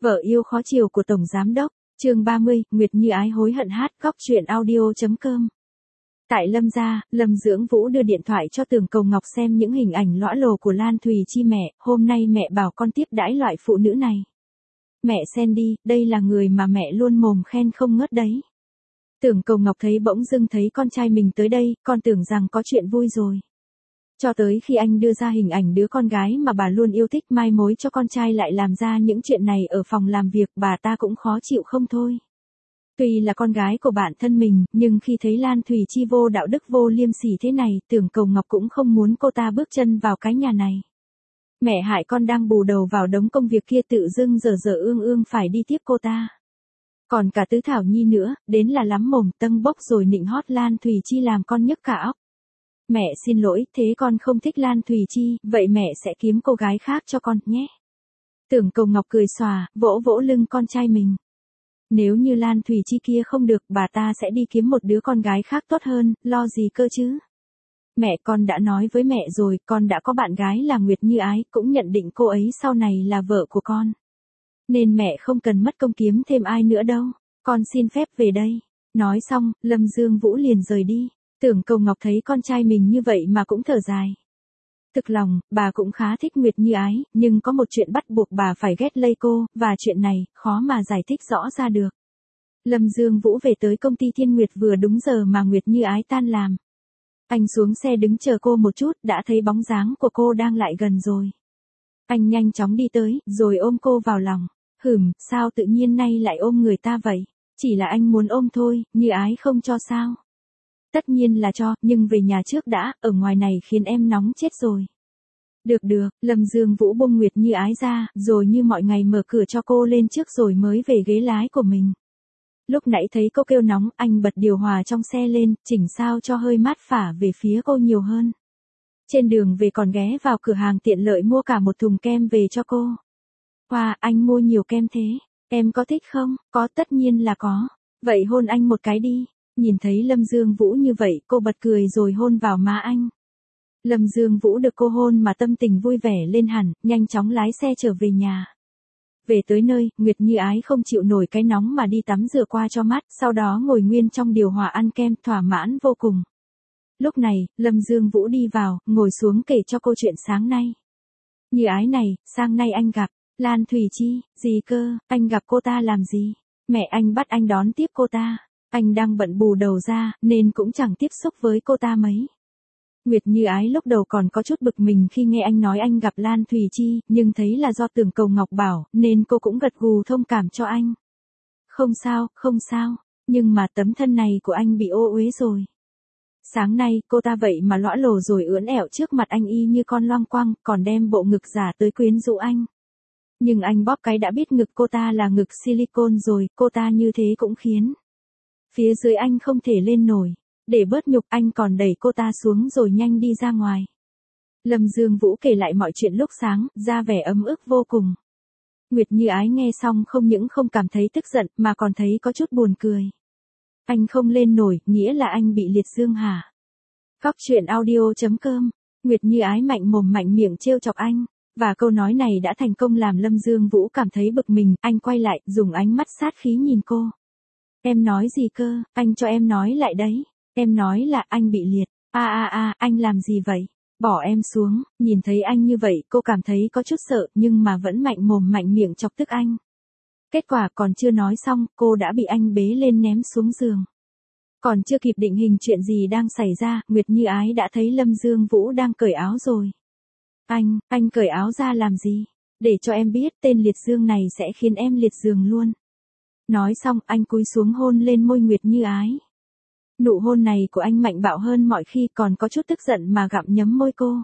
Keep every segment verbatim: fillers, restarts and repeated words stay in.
Vợ yêu khó chiều của Tổng Giám Đốc, chương ba mươi, Nguyệt Như Ái hối hận hát, góc truyện audio.com. Tại Lâm gia, Lâm Dưỡng Vũ đưa điện thoại cho Tưởng Cầu Ngọc xem những hình ảnh lõa lồ của Lan Thùy Chi mẹ, hôm nay mẹ bảo con tiếp đãi loại phụ nữ này. Mẹ xem đi, đây là người mà mẹ luôn mồm khen không ngớt đấy. Tưởng Cầu Ngọc thấy bỗng dưng thấy con trai mình tới đây, con tưởng rằng có chuyện vui rồi. Cho tới khi anh đưa ra hình ảnh đứa con gái mà bà luôn yêu thích mai mối cho con trai lại làm ra những chuyện này ở phòng làm việc, bà ta cũng khó chịu không thôi. Tuy là con gái của bạn thân mình, nhưng khi thấy Lan Thùy Chi vô đạo đức vô liêm sỉ thế này, Tưởng Cầu Ngọc cũng không muốn cô ta bước chân vào cái nhà này. Mẹ hại con đang bù đầu vào đống công việc kia tự dưng giờ giờ ương ương phải đi tiếp cô ta. Còn cả Tứ Thảo Nhi nữa, đến là lắm mồm tâng bốc rồi nịnh hót Lan Thùy Chi làm con nhức cả óc. Mẹ xin lỗi, thế con không thích Lan Thùy Chi, vậy mẹ sẽ kiếm cô gái khác cho con, nhé. Tưởng Cầu Ngọc cười xòa, vỗ vỗ lưng con trai mình. Nếu như Lan Thùy Chi kia không được, bà ta sẽ đi kiếm một đứa con gái khác tốt hơn, lo gì cơ chứ. Mẹ, con đã nói với mẹ rồi, con đã có bạn gái là Nguyệt Như Ái, cũng nhận định cô ấy sau này là vợ của con. Nên mẹ không cần mất công kiếm thêm ai nữa đâu, con xin phép về đây. Nói xong, Lâm Dương Vũ liền rời đi. Tưởng Cầu Ngọc thấy con trai mình như vậy mà cũng thở dài. Thực lòng, bà cũng khá thích Nguyệt Như Ái, nhưng có một chuyện bắt buộc bà phải ghét lây cô, và chuyện này, khó mà giải thích rõ ra được. Lâm Dương Vũ về tới công ty Thiên Nguyệt vừa đúng giờ mà Nguyệt Như Ái tan làm. Anh xuống xe đứng chờ cô một chút, đã thấy bóng dáng của cô đang lại gần rồi. Anh nhanh chóng đi tới, rồi ôm cô vào lòng. Hửm, sao tự nhiên nay lại ôm người ta vậy? Chỉ là anh muốn ôm thôi, Như Ái không cho sao? Tất nhiên là cho, nhưng về nhà trước đã, ở ngoài này khiến em nóng chết rồi. Được được, Lâm Dương Vũ buông Nguyệt Như Ái ra, rồi như mọi ngày mở cửa cho cô lên trước rồi mới về ghế lái của mình. Lúc nãy thấy cô kêu nóng, anh bật điều hòa trong xe lên, chỉnh sao cho hơi mát phả về phía cô nhiều hơn. Trên đường về còn ghé vào cửa hàng tiện lợi mua cả một thùng kem về cho cô. Wow, anh mua nhiều kem thế, em có thích không? Có, tất nhiên là có. Vậy hôn anh một cái đi. Nhìn thấy Lâm Dương Vũ như vậy, cô bật cười rồi hôn vào má anh. Lâm Dương Vũ được cô hôn mà tâm tình vui vẻ lên hẳn, nhanh chóng lái xe trở về nhà. Về tới nơi, Nguyệt Như Ái không chịu nổi cái nóng mà đi tắm rửa qua cho mát, sau đó ngồi nguyên trong điều hòa ăn kem, thỏa mãn vô cùng. Lúc này, Lâm Dương Vũ đi vào, ngồi xuống kể cho cô chuyện sáng nay. Như Ái này, sáng nay anh gặp Lan Thùy Chi, gì cơ, anh gặp cô ta làm gì? Mẹ anh bắt anh đón tiếp cô ta. Anh đang bận bù đầu ra, nên cũng chẳng tiếp xúc với cô ta mấy. Nguyệt Như Ái lúc đầu còn có chút bực mình khi nghe anh nói anh gặp Lan Thùy Chi, nhưng thấy là do Tưởng Cầu Ngọc bảo, nên cô cũng gật gù thông cảm cho anh. Không sao, không sao, nhưng mà tấm thân này của anh bị ô uế rồi. Sáng nay, cô ta vậy mà lõa lồ rồi ưỡn ẻo trước mặt anh y như con loang quăng, còn đem bộ ngực giả tới quyến rũ anh. Nhưng anh bóp cái đã biết ngực cô ta là ngực silicone rồi, cô ta như thế cũng khiến phía dưới anh không thể lên nổi. Để bớt nhục anh còn đẩy cô ta xuống rồi nhanh đi ra ngoài. Lâm Dương Vũ kể lại mọi chuyện lúc sáng, ra vẻ ấm ức vô cùng. Nguyệt Như Ái nghe xong không những không cảm thấy tức giận mà còn thấy có chút buồn cười. Anh không lên nổi, nghĩa là anh bị liệt dương hả? Góc truyện audio.com. Nguyệt Như Ái mạnh mồm mạnh miệng trêu chọc anh. Và câu nói này đã thành công làm Lâm Dương Vũ cảm thấy bực mình, anh quay lại, dùng ánh mắt sát khí nhìn cô. Em nói gì cơ, anh cho em nói lại đấy. Em nói là anh bị liệt. A a a, anh làm gì vậy? Bỏ em xuống. Nhìn thấy anh như vậy, cô cảm thấy có chút sợ, nhưng mà vẫn mạnh mồm mạnh miệng chọc tức anh. Kết quả còn chưa nói xong, cô đã bị anh bế lên ném xuống giường. Còn chưa kịp định hình chuyện gì đang xảy ra, Nguyệt Như Ái đã thấy Lâm Dương Vũ đang cởi áo rồi. Anh, anh cởi áo ra làm gì? Để cho em biết tên liệt dương này sẽ khiến em liệt giường luôn. Nói xong, anh cúi xuống hôn lên môi Nguyệt Như Ái. Nụ hôn này của anh mạnh bạo hơn mọi khi, còn có chút tức giận mà gặm nhấm môi cô.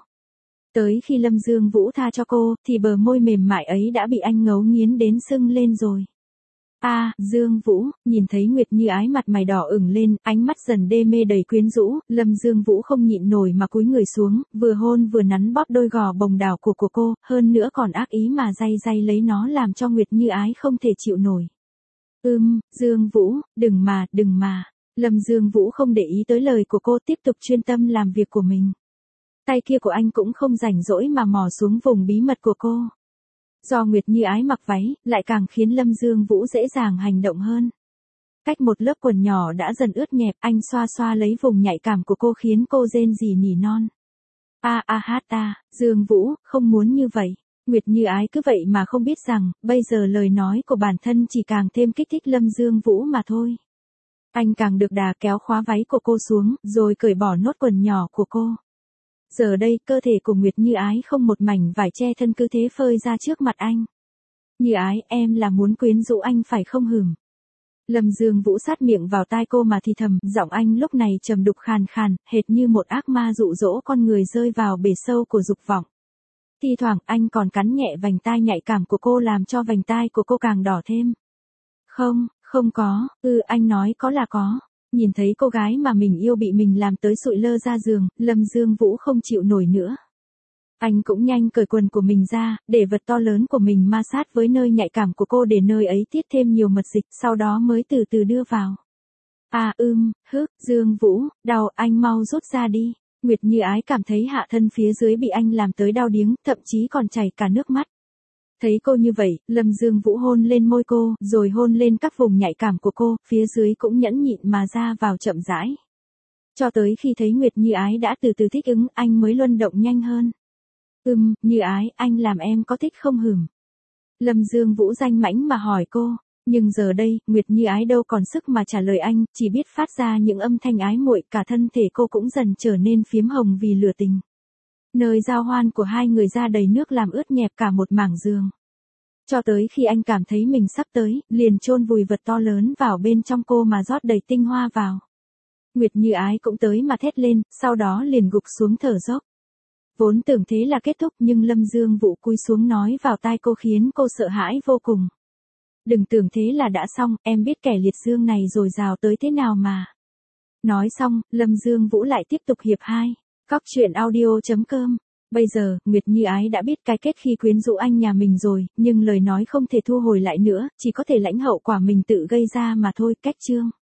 Tới khi Lâm Dương Vũ tha cho cô, thì bờ môi mềm mại ấy đã bị anh ngấu nghiến đến sưng lên rồi. A, à, Dương Vũ, nhìn thấy Nguyệt Như Ái mặt mày đỏ ửng lên, ánh mắt dần đê mê đầy quyến rũ, Lâm Dương Vũ không nhịn nổi mà cúi người xuống, vừa hôn vừa nắn bóp đôi gò bồng đảo của của cô, hơn nữa còn ác ý mà day day lấy nó làm cho Nguyệt Như Ái không thể chịu nổi. Ưm, Dương Vũ, đừng mà, đừng mà. Lâm Dương Vũ không để ý tới lời của cô, tiếp tục chuyên tâm làm việc của mình. Tay kia của anh cũng không rảnh rỗi mà mò xuống vùng bí mật của cô. Do Nguyệt Như Ái mặc váy, lại càng khiến Lâm Dương Vũ dễ dàng hành động hơn. Cách một lớp quần nhỏ đã dần ướt nhẹp, anh xoa xoa lấy vùng nhạy cảm của cô khiến cô rên rỉ nỉ non. A a hát ta, Dương Vũ, không muốn như vậy. Nguyệt Như Ái cứ vậy mà không biết rằng, bây giờ lời nói của bản thân chỉ càng thêm kích thích Lâm Dương Vũ mà thôi. Anh càng được đà kéo khóa váy của cô xuống, rồi cởi bỏ nốt quần nhỏ của cô. Giờ đây, cơ thể của Nguyệt Như Ái không một mảnh vải che thân cứ thế phơi ra trước mặt anh. Như Ái, em là muốn quyến rũ anh phải không hửm? Lâm Dương Vũ sát miệng vào tai cô mà thì thầm, giọng anh lúc này trầm đục khàn khàn, hệt như một ác ma dụ dỗ con người rơi vào bể sâu của dục vọng. Thi thoảng anh còn cắn nhẹ vành tai nhạy cảm của cô làm cho vành tai của cô càng đỏ thêm. Không, không có, ừ anh nói có là có. Nhìn thấy cô gái mà mình yêu bị mình làm tới sụi lơ ra giường, Lâm Dương Vũ không chịu nổi nữa. Anh cũng nhanh cởi quần của mình ra, để vật to lớn của mình ma sát với nơi nhạy cảm của cô để nơi ấy tiết thêm nhiều mật dịch, sau đó mới từ từ đưa vào. À ưm, hức, Dương Vũ, đau, anh mau rút ra đi. Nguyệt Như Ái cảm thấy hạ thân phía dưới bị anh làm tới đau điếng, thậm chí còn chảy cả nước mắt. Thấy cô như vậy, Lâm Dương Vũ hôn lên môi cô, rồi hôn lên các vùng nhạy cảm của cô, phía dưới cũng nhẫn nhịn mà ra vào chậm rãi. Cho tới khi thấy Nguyệt Như Ái đã từ từ thích ứng, anh mới luân động nhanh hơn. Ừm, Như Ái, anh làm em có thích không hửm? Lâm Dương Vũ danh mãnh mà hỏi cô, nhưng giờ đây, Nguyệt Như Ái đâu còn sức mà trả lời anh, chỉ biết phát ra những âm thanh ái muội, cả thân thể cô cũng dần trở nên phiếm hồng vì lửa tình. Nơi giao hoan của hai người ra đầy nước làm ướt nhẹp cả một mảng giường. Cho tới khi anh cảm thấy mình sắp tới, liền chôn vùi vật to lớn vào bên trong cô mà rót đầy tinh hoa vào. Nguyệt Như Ái cũng tới mà thét lên, sau đó liền gục xuống thở dốc. Vốn tưởng thế là kết thúc nhưng Lâm Dương Vũ cúi xuống nói vào tai cô khiến cô sợ hãi vô cùng. Đừng tưởng thế là đã xong, em biết kẻ liệt dương này rồi rào tới thế nào mà. Nói xong, Lâm Dương Vũ lại tiếp tục hiệp hai. Cóc truyện audio chấm com. Bây giờ, Nguyệt Như Ái đã biết cái kết khi quyến rũ anh nhà mình rồi, nhưng lời nói không thể thu hồi lại nữa, chỉ có thể lãnh hậu quả mình tự gây ra mà thôi. Cách chương.